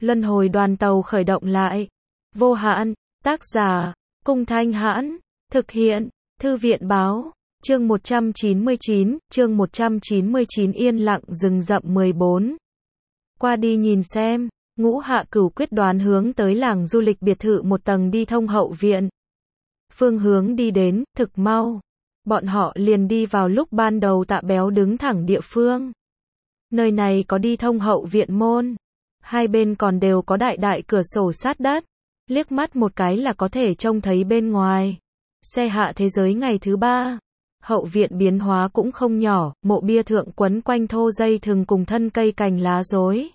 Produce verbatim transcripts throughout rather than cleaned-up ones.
Luân hồi đoàn tàu khởi động lại. Vô hạn, tác giả, Cung Thanh Hãn, thực hiện, Thư viện báo, chương một trăm chín mươi chín, chương một trăm chín mươi chín yên lặng rừng rậm mười bốn. Qua đi nhìn xem, Ngũ Hạ Cửu quyết đoán hướng tới làng du lịch biệt thự một tầng đi thông hậu viện. Phương hướng đi đến, thực mau. Bọn họ liền đi vào lúc ban đầu Tạ Béo đứng thẳng địa phương. Nơi này có đi thông hậu viện môn. Hai bên còn đều có đại đại cửa sổ sát đất. Liếc mắt một cái là có thể trông thấy bên ngoài. Xe hạ thế giới ngày thứ ba. Hậu viện biến hóa cũng không nhỏ, mộ bia thượng quấn quanh thô dây thừng cùng thân cây cành lá rối.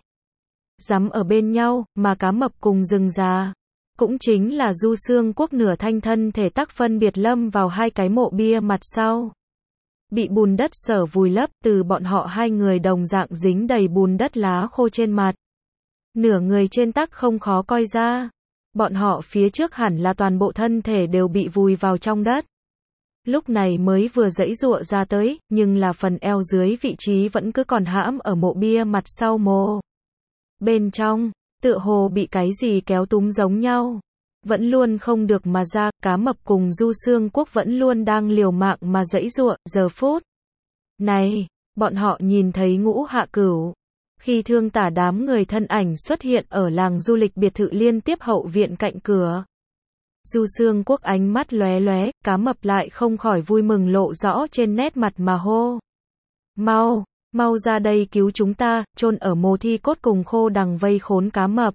Dắm ở bên nhau, mà cá mập cùng rừng già. Cũng chính là Du Xương Quốc nửa thanh thân thể tắc phân biệt lâm vào hai cái mộ bia mặt sau. Bị bùn đất sở vùi lấp, từ bọn họ hai người đồng dạng dính đầy bùn đất lá khô trên mặt. Nửa người trên tắc không khó coi ra. Bọn họ phía trước hẳn là toàn bộ thân thể đều bị vùi vào trong đất. Lúc này mới vừa giãy giụa ra tới, nhưng là phần eo dưới vị trí vẫn cứ còn hãm ở mộ bia mặt sau mộ. Bên trong, tựa hồ bị cái gì kéo túm giống nhau. Vẫn luôn không được mà ra, cá mập cùng Du Xương Quốc vẫn luôn đang liều mạng mà giãy giụa, giờ phút này, bọn họ nhìn thấy Ngũ Hạ Cửu. Khi thương tả đám người thân ảnh xuất hiện ở làng du lịch biệt thự liên tiếp hậu viện cạnh cửa. Du Xương Quốc ánh mắt lóe lóe, cá mập lại không khỏi vui mừng lộ rõ trên nét mặt mà hô. Mau, mau ra đây cứu chúng ta, chôn ở mồ thi cốt cùng khô đằng vây khốn cá mập.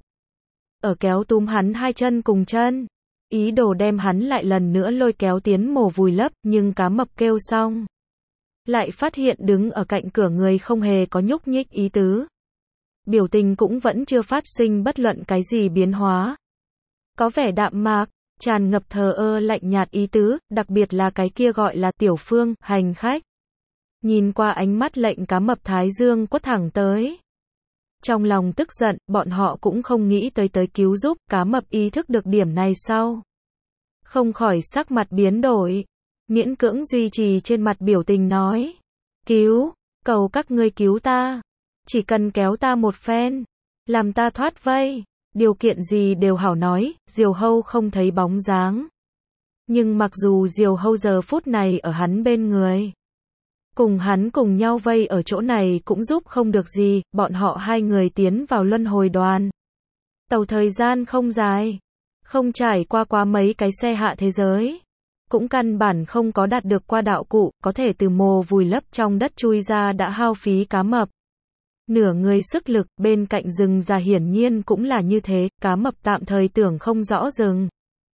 Ở kéo túm hắn hai chân cùng chân. Ý đồ đem hắn lại lần nữa lôi kéo tiến mồ vùi lấp, nhưng cá mập kêu xong. Lại phát hiện đứng ở cạnh cửa người không hề có nhúc nhích ý tứ. Biểu tình cũng vẫn chưa phát sinh bất luận cái gì biến hóa. Có vẻ đạm mạc, tràn ngập thờ ơ lạnh nhạt ý tứ, đặc biệt là cái kia gọi là Tiểu Phương, hành khách. Nhìn qua ánh mắt lệnh cá mập thái dương quất thẳng tới. Trong lòng tức giận, bọn họ cũng không nghĩ tới tới cứu giúp, cá mập ý thức được điểm này sau. Không khỏi sắc mặt biến đổi. Miễn cưỡng duy trì trên mặt biểu tình nói. Cứu, cầu các ngươi cứu ta. Chỉ cần kéo ta một phen. Làm ta thoát vây. Điều kiện gì đều hảo nói, Diều Hâu không thấy bóng dáng. Nhưng mặc dù Diều Hâu giờ phút này ở hắn bên người. Cùng hắn cùng nhau vây ở chỗ này cũng giúp không được gì, bọn họ hai người tiến vào luân hồi đoàn. Tàu thời gian không dài. Không trải qua quá mấy cái xe hạ thế giới. Cũng căn bản không có đạt được qua đạo cụ, có thể từ mồ vùi lấp trong đất chui ra đã hao phí cá mập. Nửa người sức lực, bên cạnh rừng già hiển nhiên cũng là như thế, cá mập tạm thời tưởng không rõ rừng.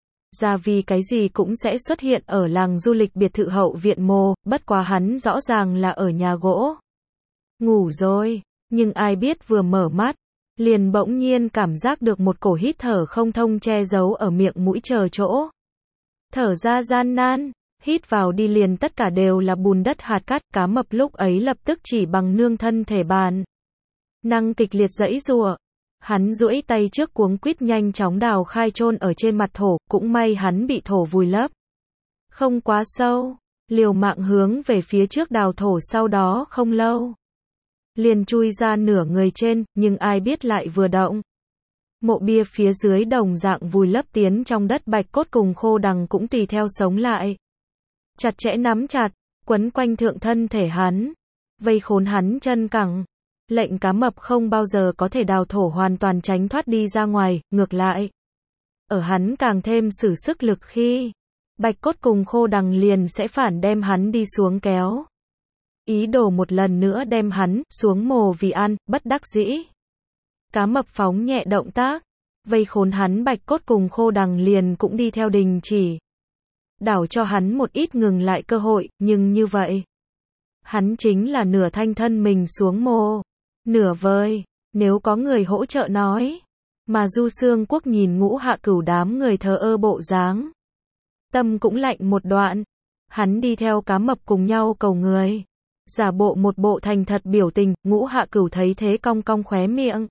Ra vì cái gì cũng sẽ xuất hiện ở làng du lịch biệt thự hậu viện mồ, bất quá hắn rõ ràng là ở nhà gỗ. Ngủ rồi, nhưng ai biết vừa mở mắt, liền bỗng nhiên cảm giác được một cổ hít thở không thông che giấu ở miệng mũi chờ chỗ. Thở ra gian nan, hít vào đi liền tất cả đều là bùn đất hạt cát, cá mập lúc ấy lập tức chỉ bằng nương thân thể bàn. Năng kịch liệt giãy giụa. Hắn duỗi tay trước cuống quýt nhanh chóng đào khai chôn ở trên mặt thổ, cũng may hắn bị thổ vùi lấp. Không quá sâu, liều mạng hướng về phía trước đào thổ sau đó không lâu. Liền chui ra nửa người trên, nhưng ai biết lại vừa động. Mộ bia phía dưới đồng dạng vùi lấp tiến trong đất bạch cốt cùng khô đằng cũng tùy theo sống lại. Chặt chẽ nắm chặt, quấn quanh thượng thân thể hắn. Vây khốn hắn chân cẳng. Lệnh cá mập không bao giờ có thể đào thổ hoàn toàn tránh thoát đi ra ngoài, ngược lại. Ở hắn càng thêm sử sức lực khi, bạch cốt cùng khô đằng liền sẽ phản đem hắn đi xuống kéo. Ý đồ một lần nữa đem hắn xuống mồ vì ăn, bất đắc dĩ. Cá mập phóng nhẹ động tác, vây khốn hắn bạch cốt cùng khô đằng liền cũng đi theo đình chỉ. Đảo cho hắn một ít ngừng lại cơ hội, nhưng như vậy. Hắn chính là nửa thanh thân mình xuống mồ. Nửa vời, nếu có người hỗ trợ nói. Mà Du Xương Quốc nhìn Ngũ Hạ Cửu đám người thờ ơ bộ dáng. Tâm cũng lạnh một đoạn. Hắn đi theo cá mập cùng nhau cầu người. Giả bộ một bộ thành thật biểu tình, Ngũ Hạ Cửu thấy thế cong cong khóe miệng.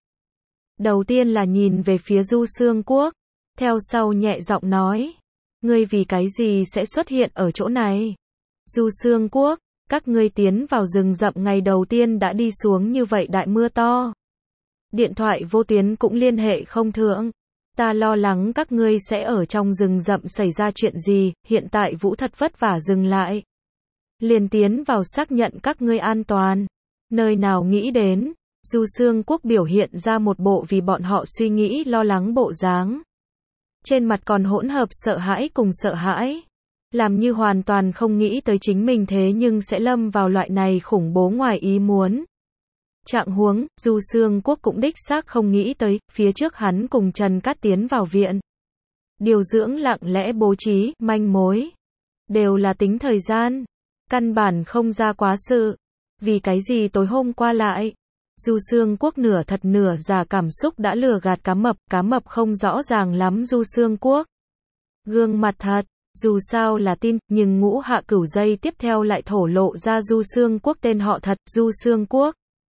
Đầu tiên là nhìn về phía Du Xương Quốc. Theo sau nhẹ giọng nói. Ngươi vì cái gì sẽ xuất hiện ở chỗ này? Du Xương Quốc. Các ngươi tiến vào rừng rậm ngày đầu tiên đã đi xuống như vậy đại mưa to. Điện thoại vô tuyến cũng liên hệ không thượng. Ta lo lắng các ngươi sẽ ở trong rừng rậm xảy ra chuyện gì, hiện tại Vũ thật vất vả dừng lại. Liền tiến vào xác nhận các ngươi an toàn. Nơi nào nghĩ đến, Du Xương Quốc biểu hiện ra một bộ vì bọn họ suy nghĩ lo lắng bộ dáng. Trên mặt còn hỗn hợp sợ hãi cùng sợ hãi. Làm như hoàn toàn không nghĩ tới chính mình thế nhưng sẽ lâm vào loại này khủng bố ngoài ý muốn. Trạng huống, Du Xương Quốc cũng đích xác không nghĩ tới, phía trước hắn cùng Trần Cát tiến vào viện. Điều dưỡng lặng lẽ bố trí, manh mối. Đều là tính thời gian. Căn bản không ra quá sự. Vì cái gì tối hôm qua lại? Du Xương Quốc nửa thật nửa giả cảm xúc đã lừa gạt cá mập, cá mập không rõ ràng lắm Du Xương Quốc. Gương mặt thật, dù sao là tin, nhưng Ngũ Hạ Cửu giây tiếp theo lại thổ lộ ra Du Xương Quốc tên họ thật, Du Xương Quốc.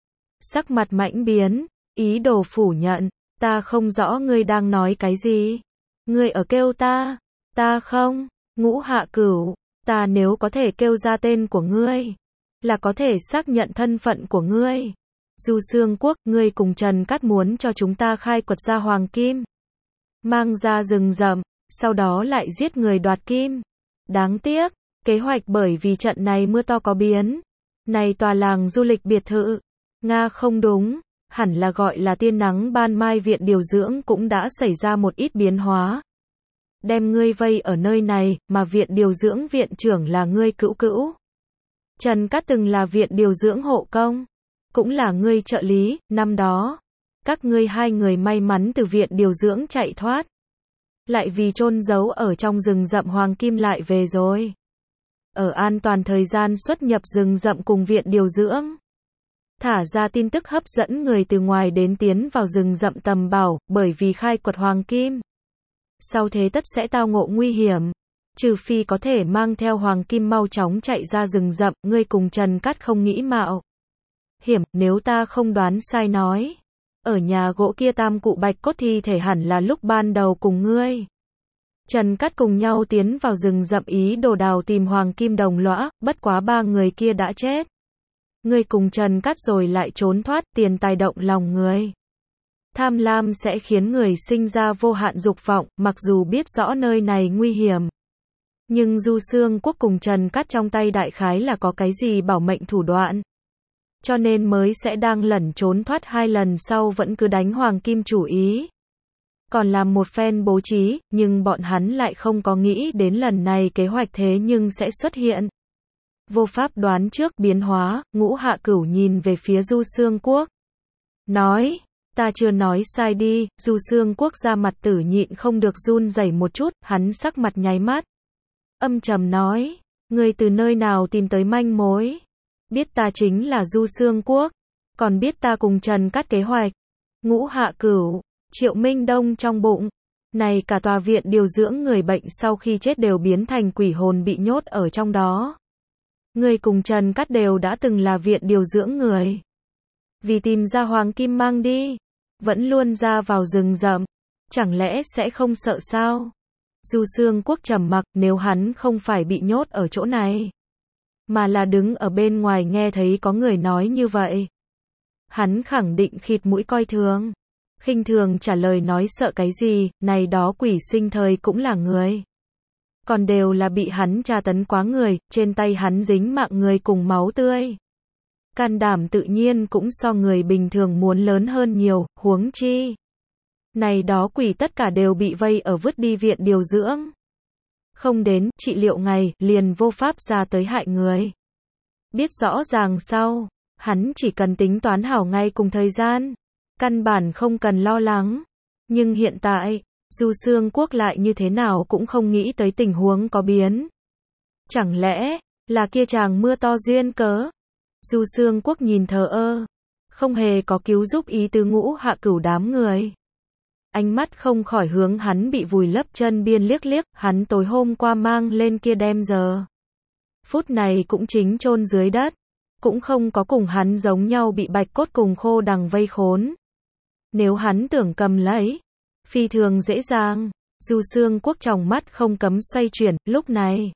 Sắc mặt mãnh biến, ý đồ phủ nhận, ta không rõ ngươi đang nói cái gì. Ngươi ở kêu ta, ta không, Ngũ Hạ Cửu, ta nếu có thể kêu ra tên của ngươi, là có thể xác nhận thân phận của ngươi. Du Xương Quốc, ngươi cùng Trần Cát muốn cho chúng ta khai quật ra hoàng kim. Mang ra rừng rậm, sau đó lại giết người đoạt kim. Đáng tiếc, kế hoạch bởi vì trận này mưa to có biến. Này tòa làng du lịch biệt thự. Nga không đúng, hẳn là gọi là tiên nắng ban mai viện điều dưỡng cũng đã xảy ra một ít biến hóa. Đem ngươi vây ở nơi này, mà viện điều dưỡng viện trưởng là ngươi cữu cữu. Trần Cát từng là viện điều dưỡng hộ công. Cũng là ngươi trợ lý, năm đó. Các ngươi hai người may mắn từ viện điều dưỡng chạy thoát. Lại vì chôn giấu ở trong rừng rậm hoàng kim lại về rồi. Ở an toàn thời gian xuất nhập rừng rậm cùng viện điều dưỡng. Thả ra tin tức hấp dẫn người từ ngoài đến tiến vào rừng rậm tầm bảo, bởi vì khai quật hoàng kim. Sau thế tất sẽ tao ngộ nguy hiểm. Trừ phi có thể mang theo hoàng kim mau chóng chạy ra rừng rậm, ngươi cùng Trần Cát không nghĩ mạo hiểm, nếu ta không đoán sai nói. Ở nhà gỗ kia tam cụ bạch cốt thi thể hẳn là lúc ban đầu cùng ngươi. Trần Cát cùng nhau tiến vào rừng rậm ý đồ đào tìm hoàng kim đồng lõa, bất quá ba người kia đã chết. Ngươi cùng Trần Cát rồi lại trốn thoát, tiền tài động lòng người. Tham lam sẽ khiến người sinh ra vô hạn dục vọng, mặc dù biết rõ nơi này nguy hiểm. Nhưng Du Xương Quốc cùng Trần Cát trong tay đại khái là có cái gì bảo mệnh thủ đoạn. Cho nên mới sẽ đang lẩn trốn thoát hai lần sau vẫn cứ đánh hoàng kim chủ ý. Còn làm một phen bố trí, nhưng bọn hắn lại không có nghĩ đến lần này kế hoạch thế nhưng sẽ xuất hiện. Vô pháp đoán trước biến hóa, Ngũ Hạ Cửu nhìn về phía Du Xương Quốc. Nói, ta chưa nói sai đi, Du Xương Quốc ra mặt tử nhịn không được run rẩy một chút, hắn sắc mặt nháy mắt. Âm trầm nói, ngươi từ nơi nào tìm tới manh mối? Biết ta chính là Du Xương Quốc, còn biết ta cùng Trần Cát kế hoạch. Ngũ Hạ Cửu, Triệu Minh Đông trong bụng. Này cả tòa viện điều dưỡng người bệnh sau khi chết đều biến thành quỷ hồn bị nhốt ở trong đó. Người cùng Trần Cát đều đã từng là viện điều dưỡng người. Vì tìm ra hoàng kim mang đi, vẫn luôn ra vào rừng rậm. Chẳng lẽ sẽ không sợ sao? Du Xương Quốc trầm mặc, nếu hắn không phải bị nhốt ở chỗ này, mà là đứng ở bên ngoài nghe thấy có người nói như vậy. Hắn khẳng định khịt mũi coi thường. Khinh thường trả lời nói sợ cái gì, này đó quỷ sinh thời cũng là người. Còn đều là bị hắn tra tấn quá người, trên tay hắn dính mạng người cùng máu tươi. Can đảm tự nhiên cũng so người bình thường muốn lớn hơn nhiều, huống chi. Này đó quỷ tất cả đều bị vây ở vứt đi viện điều dưỡng. Không đến, trị liệu ngày, liền vô pháp ra tới hại người. Biết rõ ràng sau, hắn chỉ cần tính toán hảo ngay cùng thời gian. Căn bản không cần lo lắng. Nhưng hiện tại, Du Xương Quốc lại như thế nào cũng không nghĩ tới tình huống có biến. Chẳng lẽ, là kia chàng mưa to duyên cớ? Du Xương Quốc nhìn thờ ơ, không hề có cứu giúp ý tứ Ngũ Hạ Cửu đám người. Ánh mắt không khỏi hướng hắn bị vùi lấp chân biên liếc liếc, hắn tối hôm qua mang lên kia đem giờ. Phút này cũng chính chôn dưới đất, cũng không có cùng hắn giống nhau bị bạch cốt cùng khô đằng vây khốn. Nếu hắn tưởng cầm lấy, phi thường dễ dàng. Du Xương Quốc trong mắt không cấm xoay chuyển, lúc này.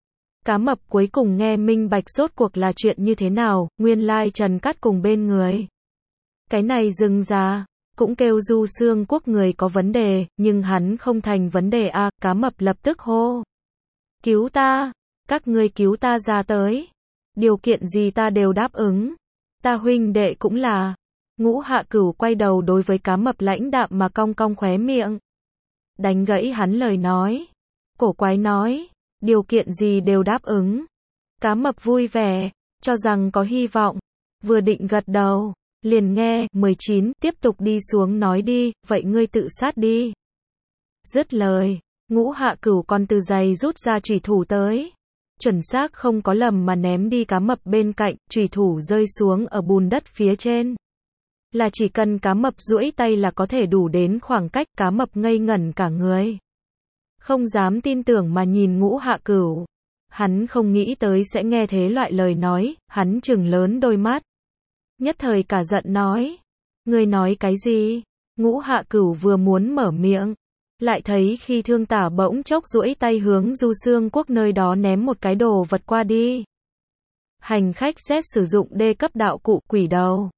Cá mập cuối cùng nghe minh bạch rốt cuộc là chuyện như thế nào, nguyên lai Trần Cát cùng bên người. Cái này dừng ra, cũng kêu Du Xương Quốc người có vấn đề, nhưng hắn không thành vấn đề a, Cá Mập lập tức hô. Cứu ta, các ngươi cứu ta ra tới. Điều kiện gì ta đều đáp ứng. Ta huynh đệ cũng là. Ngũ Hạ Cửu quay đầu đối với Cá Mập lãnh đạm mà cong cong khóe miệng. Đánh gãy hắn lời nói. Cổ quái nói, điều kiện gì đều đáp ứng. Cá Mập vui vẻ, cho rằng có hy vọng. Vừa định gật đầu, liền nghe, mười chín, tiếp tục đi xuống nói đi, vậy ngươi tự sát đi. Dứt lời, Ngũ Hạ Cửu còn từ giày rút ra chủy thủ tới. Chuẩn xác không có lầm mà ném đi Cá Mập bên cạnh, chủy thủ rơi xuống ở bùn đất phía trên. Là chỉ cần Cá Mập duỗi tay là có thể đủ đến khoảng cách. Cá Mập ngây ngẩn cả người. Không dám tin tưởng mà nhìn Ngũ Hạ Cửu. Hắn không nghĩ tới sẽ nghe thế loại lời nói, hắn trừng lớn đôi mắt. Nhất thời cả giận nói. Ngươi nói cái gì? Ngũ Hạ Cửu vừa muốn mở miệng. Lại thấy khi Thương Tả bỗng chốc duỗi tay hướng Du Xương Quốc nơi đó ném một cái đồ vật qua đi. Hành khách Z sử dụng D cấp đạo cụ quỷ đầu.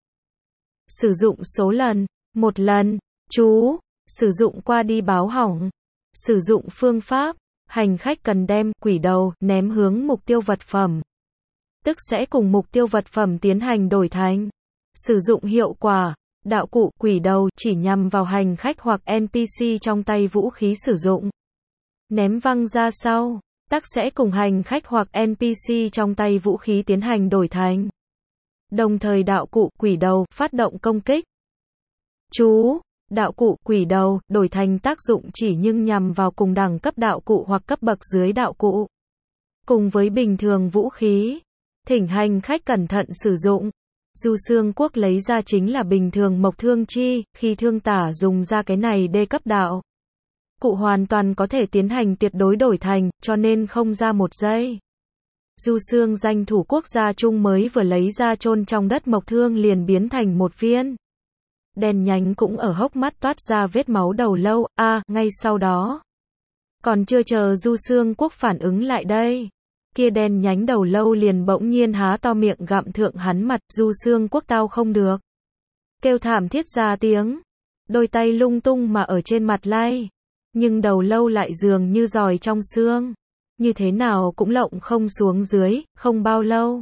Sử dụng số lần, một lần. Chú, sử dụng qua đi báo hỏng. Sử dụng phương pháp, hành khách cần đem quỷ đầu ném hướng mục tiêu vật phẩm. Tức sẽ cùng mục tiêu vật phẩm tiến hành đổi thành. Sử dụng hiệu quả, đạo cụ quỷ đầu chỉ nhằm vào hành khách hoặc en pê xê trong tay vũ khí sử dụng. Ném văng ra sau, tắc sẽ cùng hành khách hoặc en pê xê trong tay vũ khí tiến hành đổi thành. Đồng thời đạo cụ quỷ đầu phát động công kích. Chú, đạo cụ quỷ đầu đổi thành tác dụng chỉ nhưng nhằm vào cùng đẳng cấp đạo cụ hoặc cấp bậc dưới đạo cụ. Cùng với bình thường vũ khí, thỉnh hành khách cẩn thận sử dụng. Du Xương Quốc lấy ra chính là bình thường mộc thương chi, khi Thương Tả dùng ra cái này D cấp đạo cụ hoàn toàn có thể tiến hành tuyệt đối đổi thành, cho nên không ra một giây. Du Xương danh thủ quốc gia Trung mới vừa lấy ra chôn trong đất mộc thương liền biến thành một viên. Đen nhánh cũng ở hốc mắt toát ra vết máu đầu lâu, a, à, ngay sau đó. Còn chưa chờ Du Xương Quốc phản ứng lại đây. Kia đen nhánh đầu lâu liền bỗng nhiên há to miệng gặm thượng hắn mặt, Du Xương Quốc tao không được. Kêu thảm thiết ra tiếng. Đôi tay lung tung mà ở trên mặt lay. Nhưng đầu lâu lại dường như giòi trong xương. Như thế nào cũng lộng không xuống dưới, không bao lâu.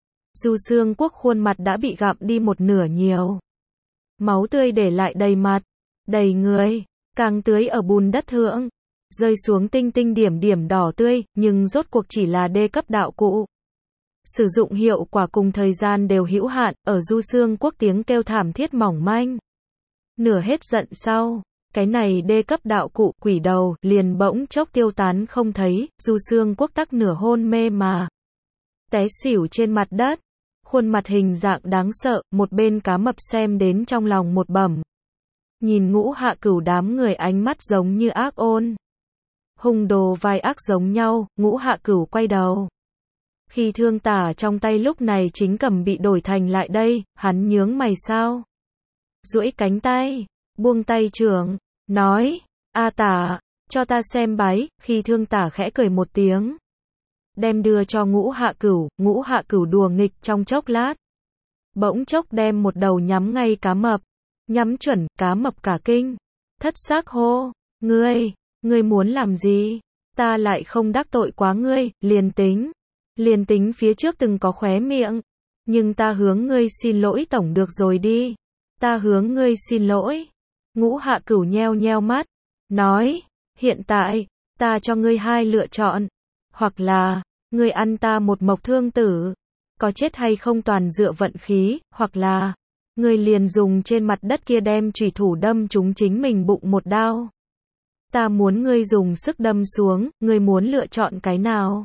Du Xương Quốc khuôn mặt đã bị gặm đi một nửa nhiều. Máu tươi để lại đầy mặt, đầy người, càng tưới ở bùn đất thượng. Rơi xuống tinh tinh điểm điểm đỏ tươi, nhưng rốt cuộc chỉ là D cấp đạo cụ. Sử dụng hiệu quả cùng thời gian đều hữu hạn, ở Du Xương Quốc tiếng kêu thảm thiết mỏng manh. Nửa hết giận sau, cái này D cấp đạo cụ quỷ đầu liền bỗng chốc tiêu tán không thấy, Du Xương Quốc tắc nửa hôn mê mà. Té xỉu trên mặt đất, khuôn mặt hình dạng đáng sợ, một bên Cá Mập xem đến trong lòng một bẩm. Nhìn Ngũ Hạ Cửu đám người ánh mắt giống như ác ôn. Hung đồ vai ác giống nhau, Ngũ Hạ Cửu quay đầu. Khi Thương Tả trong tay lúc này chính cầm bị đổi thành lại đây, hắn nhướng mày sao? Duỗi cánh tay, buông tay trưởng, nói, A Tả, cho ta xem bái, khi Thương Tả khẽ cười một tiếng. Đem đưa cho Ngũ Hạ Cửu, Ngũ Hạ Cửu đùa nghịch trong chốc lát. Bỗng chốc đem một đầu nhắm ngay Cá Mập. Nhắm chuẩn, Cá Mập cả kinh. Thất xác hô, ngươi, ngươi muốn làm gì? Ta lại không đắc tội quá ngươi, liền tính. Liền tính phía trước từng có khóe miệng. Nhưng ta hướng ngươi xin lỗi tổng được rồi đi. Ta hướng ngươi xin lỗi. Ngũ Hạ Cửu nheo nheo mắt. Nói, hiện tại, ta cho ngươi hai lựa chọn. Hoặc là, ngươi ăn ta một mộc thương tử. Có chết hay không toàn dựa vận khí, hoặc là, ngươi liền dùng trên mặt đất kia đem chủy thủ đâm trúng chính mình bụng một đao. Ta muốn ngươi dùng sức đâm xuống, ngươi muốn lựa chọn cái nào?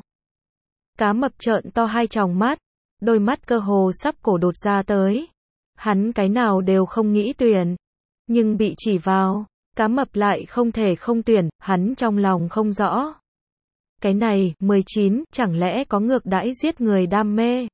Cá Mập trợn to hai tròng mắt, đôi mắt cơ hồ sắp cổ đột ra tới. Hắn cái nào đều không nghĩ tuyển, nhưng bị chỉ vào, Cá Mập lại không thể không tuyển, hắn trong lòng không rõ. Cái này, mười chín, chẳng lẽ có ngược đãi giết người đam mê?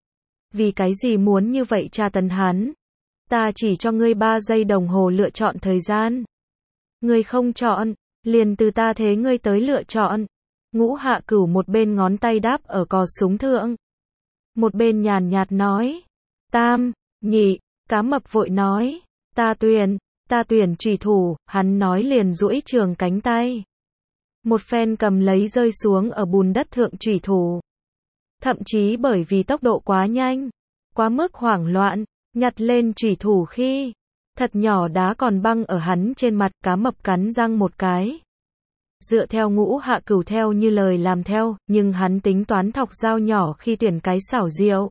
Vì cái gì muốn như vậy tra tấn hắn? Ta chỉ cho ngươi ba giây đồng hồ lựa chọn thời gian. Ngươi không chọn, liền từ ta thế ngươi tới lựa chọn. Ngũ Hạ Cửu một bên ngón tay đáp ở cò súng thượng. Một bên nhàn nhạt nói. Tam, nhị, Cá Mập vội nói. Ta tuyển, Ta tuyển chủy thủ, hắn nói liền duỗi trường cánh tay. Một phen cầm lấy rơi xuống ở bùn đất thượng chủy thủ. Thậm chí bởi vì tốc độ quá nhanh, quá mức hoảng loạn, nhặt lên chủy thủ khi thật nhỏ đá còn băng ở hắn trên mặt. Cá mập cắn răng một cái. Dựa theo Ngũ Hạ Cửu theo như lời làm theo, nhưng hắn tính toán thọc dao nhỏ khi tuyển cái xảo diệu.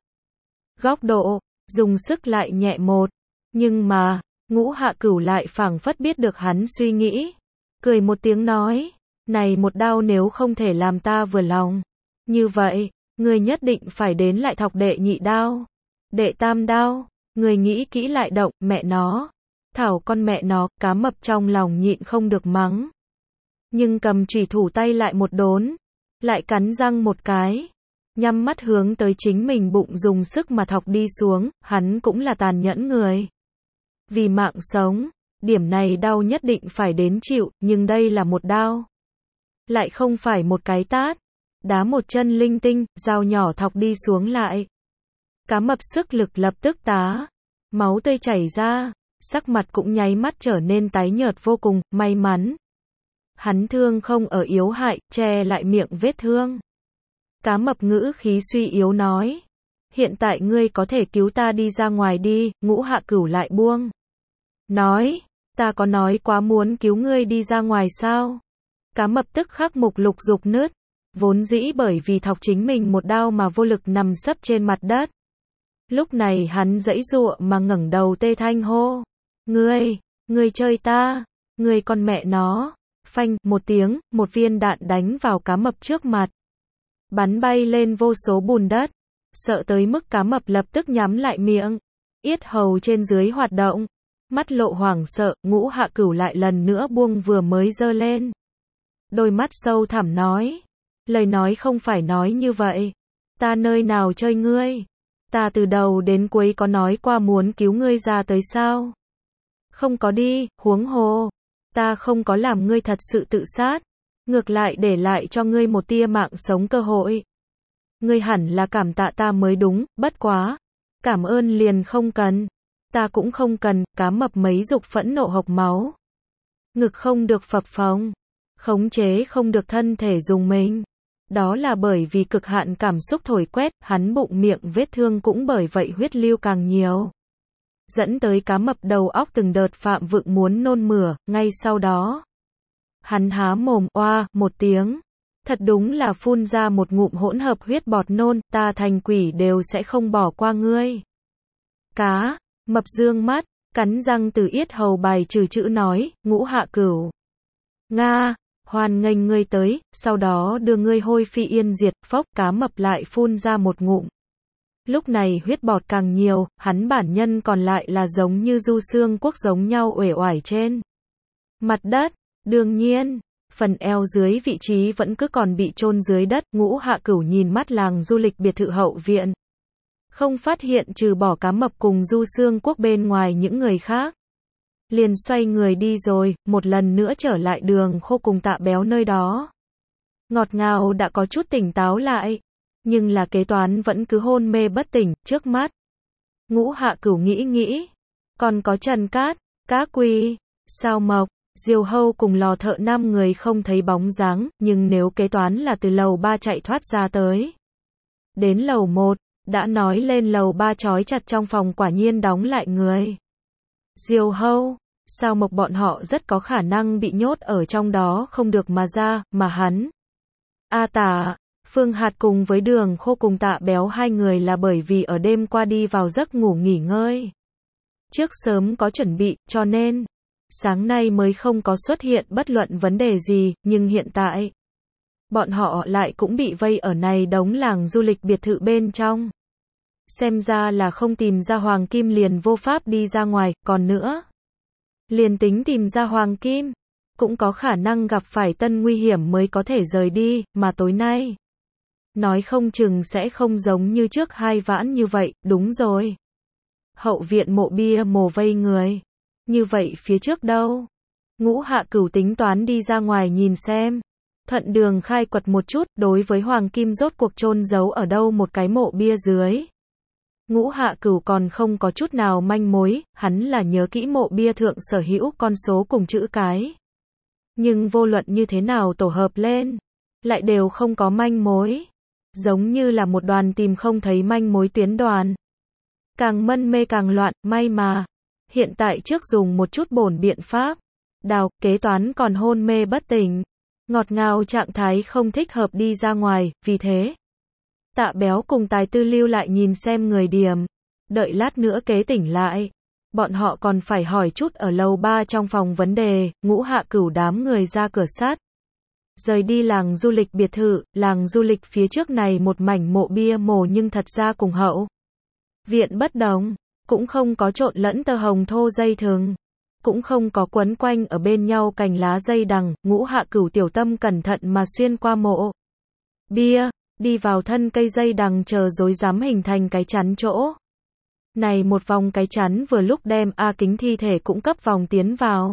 Góc độ, dùng sức lại nhẹ một. Nhưng mà, Ngũ Hạ Cửu lại phảng phất biết được hắn suy nghĩ. Cười một tiếng nói, này một đao nếu không thể làm ta vừa lòng. Như vậy, người nhất định phải đến lại thọc đệ nhị đao. Đệ tam đao, người nghĩ kỹ lại động, mẹ nó. Thảo con mẹ nó, cá mập trong lòng nhịn không được mắng. Nhưng cầm chủy thủ tay lại một đốn, lại cắn răng một cái, nhắm mắt hướng tới chính mình bụng dùng sức mà thọc đi xuống. Hắn cũng là tàn nhẫn người. Vì mạng sống, điểm này đau nhất định phải đến chịu, nhưng đây là một đao. Lại không phải một cái tát, đá một chân linh tinh, dao nhỏ thọc đi xuống lại. Cá mập sức lực lập tức tá, máu tươi chảy ra, sắc mặt cũng nháy mắt trở nên tái nhợt vô cùng. May mắn hắn thương không ở yếu hại, che lại miệng vết thương. Cá mập ngữ khí suy yếu nói, hiện tại ngươi có thể cứu ta đi ra ngoài đi. Ngũ Hạ Cửu lại buông nói, ta có nói quá muốn cứu ngươi đi ra ngoài sao? Cá mập tức khắc mục lục dục nứt, vốn dĩ bởi vì thọc chính mình một đao mà vô lực nằm sấp trên mặt đất. Lúc này hắn giãy giụa mà ngẩng đầu tê thanh hô, ngươi, ngươi chơi ta, ngươi con mẹ nó. Phanh, một tiếng, một viên đạn đánh vào cá mập trước mặt. Bắn bay lên vô số bùn đất. Sợ tới mức cá mập lập tức nhắm lại miệng. Yết hầu trên dưới hoạt động. Mắt lộ hoảng sợ. Ngũ Hạ Cửu lại lần nữa buông vừa mới giơ lên. Đôi mắt sâu thẳm nói, lời nói không phải nói như vậy. Ta nơi nào chơi ngươi? Ta từ đầu đến cuối có nói qua muốn cứu ngươi ra tới sao? Không có đi, huống hồ. Ta không có làm ngươi thật sự tự sát, ngược lại để lại cho ngươi một tia mạng sống cơ hội. Ngươi hẳn là cảm tạ ta mới đúng, bất quá. Cảm ơn liền không cần. Ta cũng không cần. Cá mập mấy dục phẫn nộ hộc máu. Ngực không được phập phồng. Khống chế không được thân thể dùng mình. Đó là bởi vì cực hạn cảm xúc thổi quét, hắn bụng miệng vết thương cũng bởi vậy huyết lưu càng nhiều. Dẫn tới cá mập đầu óc từng đợt phạm vượng muốn nôn mửa. Ngay sau đó, hắn há mồm, oa, một tiếng. Thật đúng là phun ra một ngụm hỗn hợp huyết bọt nôn. Ta thành quỷ đều sẽ không bỏ qua ngươi. Cá mập dương mắt, cắn răng từ yết hầu bài trừ chữ nói, Ngũ Hạ Cửu. Nga, hoan nghênh ngươi tới, sau đó đưa ngươi hôi phi yên diệt. Phốc, cá mập lại phun ra một ngụm. Lúc này huyết bọt càng nhiều, hắn bản nhân còn lại là giống như Du Xương Quốc giống nhau uể oải trên mặt đất. Đương nhiên, phần eo dưới vị trí vẫn cứ còn bị chôn dưới đất. Ngũ Hạ Cửu nhìn mắt làng du lịch biệt thự hậu viện. Không phát hiện trừ bỏ cá mập cùng Du Xương Quốc bên ngoài những người khác. Liền xoay người đi rồi, một lần nữa trở lại Đường Khô cùng Tạ Béo nơi đó. Ngọt ngào đã có chút tỉnh táo lại. Nhưng là kế toán vẫn cứ hôn mê bất tỉnh, trước mắt. Ngũ Hạ Cửu nghĩ nghĩ. Còn có Trần Cát, Cá Quỳ, Sao Mộc, Diều Hâu cùng Lò Thợ năm người không thấy bóng dáng, nhưng nếu kế toán là từ lầu ba chạy thoát ra tới. Đến lầu một, đã nói lên lầu ba trói chặt trong phòng quả nhiên đóng lại người. Diều Hâu, Sao Mộc bọn họ rất có khả năng bị nhốt ở trong đó không được mà ra, mà hắn. A Tả, Phương Hạt cùng với Đường Khô cùng Tạ Béo hai người là bởi vì ở đêm qua đi vào giấc ngủ nghỉ ngơi. Trước sớm có chuẩn bị, cho nên sáng nay mới không có xuất hiện bất luận vấn đề gì, nhưng hiện tại bọn họ lại cũng bị vây ở này đống làng du lịch biệt thự bên trong. Xem ra là không tìm ra Hoàng Kim liền vô pháp đi ra ngoài, còn nữa. Liền tính tìm ra Hoàng Kim, cũng có khả năng gặp phải tân nguy hiểm mới có thể rời đi, mà tối nay. Nói không chừng sẽ không giống như trước hai vãn như vậy, đúng rồi. Hậu viện mộ bia mồ vây người. Như vậy phía trước đâu? Ngũ Hạ Cửu tính toán đi ra ngoài nhìn xem. Thuận đường khai quật một chút, đối với Hoàng Kim rốt cuộc chôn giấu ở đâu một cái mộ bia dưới. Ngũ Hạ Cửu còn không có chút nào manh mối, hắn là nhớ kỹ mộ bia thượng sở hữu con số cùng chữ cái. Nhưng vô luận như thế nào tổ hợp lên, lại đều không có manh mối. Giống như là một đoàn tìm không thấy manh mối tuyến đoàn. Càng mân mê càng loạn, may mà. Hiện tại trước dùng một chút bổn biện pháp. Đào, kế toán còn hôn mê bất tỉnh. Ngọt ngào trạng thái không thích hợp đi ra ngoài, vì thế. Tạ Béo cùng Tài Tư lưu lại nhìn xem người điểm. Đợi lát nữa kế tỉnh lại. Bọn họ còn phải hỏi chút ở lầu ba trong phòng vấn đề, Ngũ Hạ Cửu đám người ra cửa sát. Rời đi làng du lịch biệt thự, làng du lịch phía trước này một mảnh mộ bia mồ nhưng thật ra cùng hậu. Viện bất đồng, cũng không có trộn lẫn tơ hồng thô dây thừng, cũng không có quấn quanh ở bên nhau cành lá dây đằng, Ngũ Hạ Cửu tiểu tâm cẩn thận mà xuyên qua mộ bia, đi vào thân cây dây đằng chờ rối rắm hình thành cái chắn chỗ. Này một vòng cái chắn vừa lúc đem A Kính thi thể cũng cấp vòng tiến vào.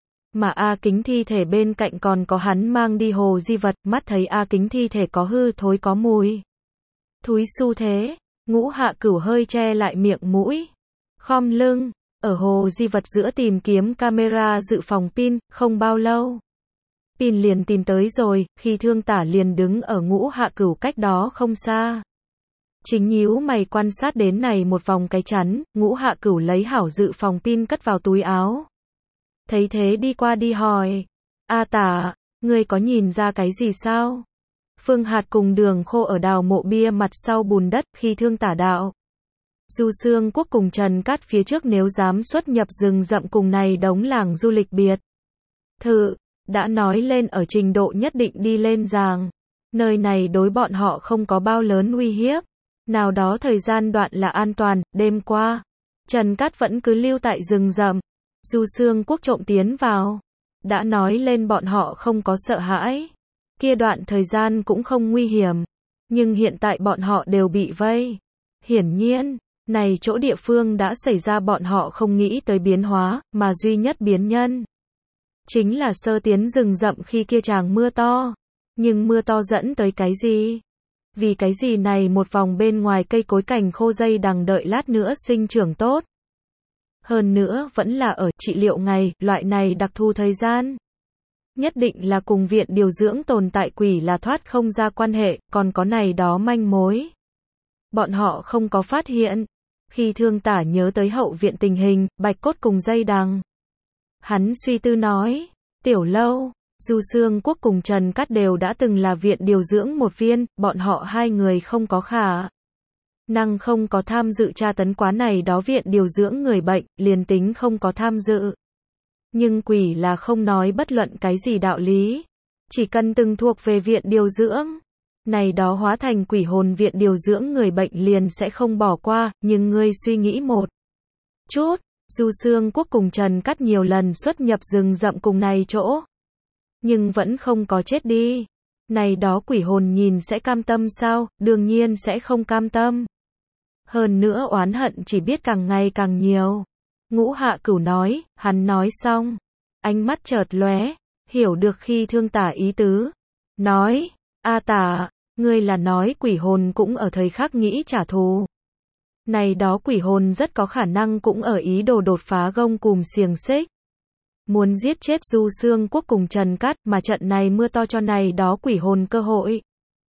Mà A Kính thi thể bên cạnh còn có hắn mang đi hồ di vật, mắt thấy A Kính thi thể có hư thối có mùi. Thúi xu thế, Ngũ Hạ Cửu hơi che lại miệng mũi. Khom lưng, ở hồ di vật giữa tìm kiếm camera dự phòng pin, không bao lâu. Pin liền tìm tới rồi, khi Thương Tả liền đứng ở Ngũ Hạ Cửu cách đó không xa. Chính nhíu mày quan sát đến này một vòng cái chắn, Ngũ Hạ Cửu lấy hảo dự phòng pin cất vào túi áo. Thấy thế đi qua đi hỏi, A Tả, ngươi có nhìn ra cái gì sao? Phương Hạt cùng Đường Khô ở đào mộ bia mặt sau bùn đất, khi Thương Tả đạo. Du Xương Quốc cùng Trần Cát phía trước nếu dám xuất nhập rừng rậm cùng này đống làng du lịch biệt thự, đã nói lên ở trình độ nhất định đi lên giàng. Nơi này đối bọn họ không có bao lớn uy hiếp. Nào đó thời gian đoạn là an toàn, đêm qua, Trần Cát vẫn cứ lưu tại rừng rậm. Du Xương Quốc trộm tiến vào, đã nói lên bọn họ không có sợ hãi. Kia đoạn thời gian cũng không nguy hiểm, nhưng hiện tại bọn họ đều bị vây. Hiển nhiên, này chỗ địa phương đã xảy ra bọn họ không nghĩ tới biến hóa, mà duy nhất biến nhân. Chính là sơ tiến rừng rậm khi kia tràng mưa to. Nhưng mưa to dẫn tới cái gì? Vì cái gì này một vòng bên ngoài cây cối cành khô dây đằng đợi lát nữa sinh trưởng tốt. Hơn nữa vẫn là ở trị liệu ngày, loại này đặc thù thời gian. Nhất định là cùng viện điều dưỡng tồn tại quỷ là thoát không ra quan hệ, còn có này đó manh mối. Bọn họ không có phát hiện. Khi Thương Tả nhớ tới hậu viện tình hình, bạch cốt cùng dây đằng. Hắn suy tư nói, Tiểu Lâu, Du Xương Quốc cùng Trần Cát đều đã từng là viện điều dưỡng một viên, bọn họ hai người không có khả năng không có tham dự tra tấn quá này đó viện điều dưỡng người bệnh, liền tính không có tham dự. Nhưng quỷ là không nói bất luận cái gì đạo lý. Chỉ cần từng thuộc về viện điều dưỡng, này đó hóa thành quỷ hồn viện điều dưỡng người bệnh liền sẽ không bỏ qua, nhưng ngươi suy nghĩ một chút, Du Xương Quốc cùng Trần Cát nhiều lần xuất nhập rừng rậm cùng này chỗ. Nhưng vẫn không có chết đi. Này đó quỷ hồn nhìn sẽ cam tâm sao? Đương nhiên sẽ không cam tâm. Hơn nữa oán hận chỉ biết càng ngày càng nhiều. Ngũ Hạ Cửu nói, hắn nói xong. Ánh mắt chợt lóe, hiểu được khi Thương Tả ý tứ. Nói, A Tả, ngươi là nói quỷ hồn cũng ở thời khắc nghĩ trả thù. Này đó quỷ hồn rất có khả năng cũng ở ý đồ đột phá gông cùm xiềng xích. Muốn giết chết Du Xương Quốc cùng Trần Cát, mà trận này mưa to cho này đó quỷ hồn cơ hội.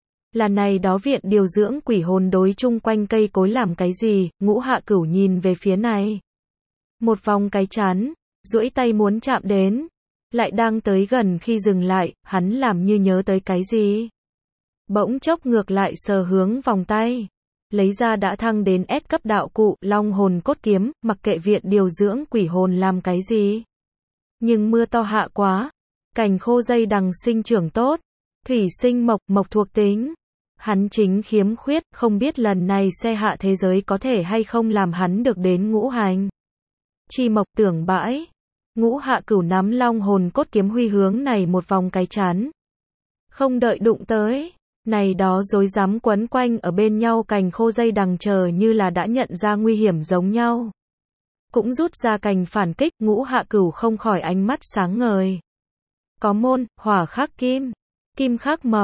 Là này đó viện điều dưỡng quỷ hồn đối chung quanh cây cối làm cái gì? Ngũ Hạ Cửu nhìn về phía này. Một vòng cái chán, duỗi tay muốn chạm đến. Lại đang tới gần khi dừng lại, hắn làm như nhớ tới cái gì. Bỗng chốc ngược lại sờ hướng vòng tay. Lấy ra đã thăng đến S cấp đạo cụ, long hồn cốt kiếm, mặc kệ viện điều dưỡng quỷ hồn làm cái gì. Nhưng mưa to hạ quá, cành khô dây đằng sinh trưởng tốt, thủy sinh mộc, mộc thuộc tính. Hắn chính khiếm khuyết, không biết lần này xe hạ thế giới có thể hay không làm hắn được đến ngũ hành. Chi mộc tưởng bãi, Ngũ Hạ Cửu nắm long hồn cốt kiếm huy hướng này một vòng cái chán. Không đợi đụng tới, này đó rối rắm quấn quanh ở bên nhau cành khô dây đằng chờ như là đã nhận ra nguy hiểm giống nhau. Cũng rút ra cành phản kích, Ngũ Hạ Cửu không khỏi ánh mắt sáng ngời. Có môn, hỏa khắc kim, kim khắc mộc,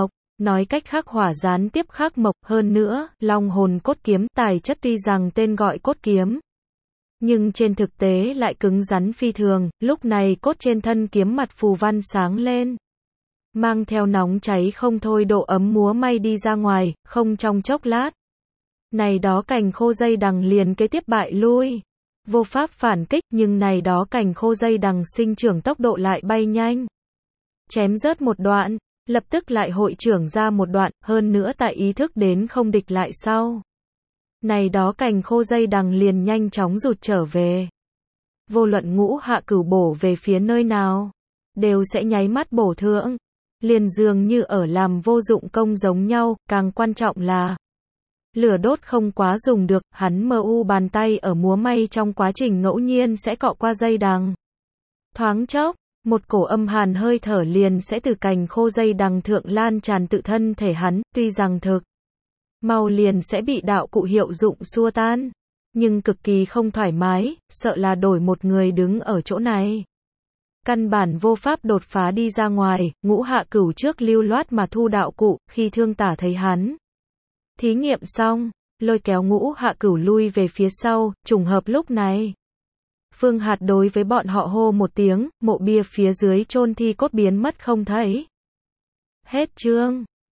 Nói cách khác hỏa gián tiếp khắc mộc, hơn nữa, long hồn cốt kiếm, tài chất tuy rằng tên gọi cốt kiếm, nhưng trên thực tế lại cứng rắn phi thường, lúc này cốt trên thân kiếm mặt phù văn sáng lên, mang theo nóng cháy không thôi độ ấm múa may đi ra ngoài, không trong chốc lát. Này đó cành khô dây đằng liền kế tiếp bại lui, vô pháp phản kích, nhưng này đó cành khô dây đằng sinh trưởng tốc độ lại bay nhanh. Chém rớt một đoạn, lập tức lại hội trưởng ra một đoạn, hơn nữa tại ý thức đến không địch lại sau. Này đó cành khô dây đằng liền nhanh chóng rụt trở về. Vô luận ngũ hạ cửu bổ về phía nơi nào, đều sẽ nháy mắt bổ thượng. Liền dường như ở làm vô dụng công giống nhau, càng quan trọng là lửa đốt không quá dùng được, hắn mờ u bàn tay ở múa may trong quá trình ngẫu nhiên sẽ cọ qua dây đằng. Thoáng chốc, một cổ âm hàn hơi thở liền sẽ từ cành khô dây đằng thượng lan tràn tự thân thể hắn, tuy rằng thực mau liền sẽ bị đạo cụ hiệu dụng xua tan, nhưng cực kỳ không thoải mái, sợ là đổi một người đứng ở chỗ này. Căn bản vô pháp đột phá đi ra ngoài, ngũ hạ cửu trước lưu loát mà thu đạo cụ, khi thương tả thấy hắn. Thí nghiệm xong, lôi kéo ngũ hạ cửu lui về phía sau, trùng hợp lúc này. Phương Hạt đối với bọn họ hô một tiếng, mộ bia phía dưới chôn thi cốt biến mất không thấy. Hết chương.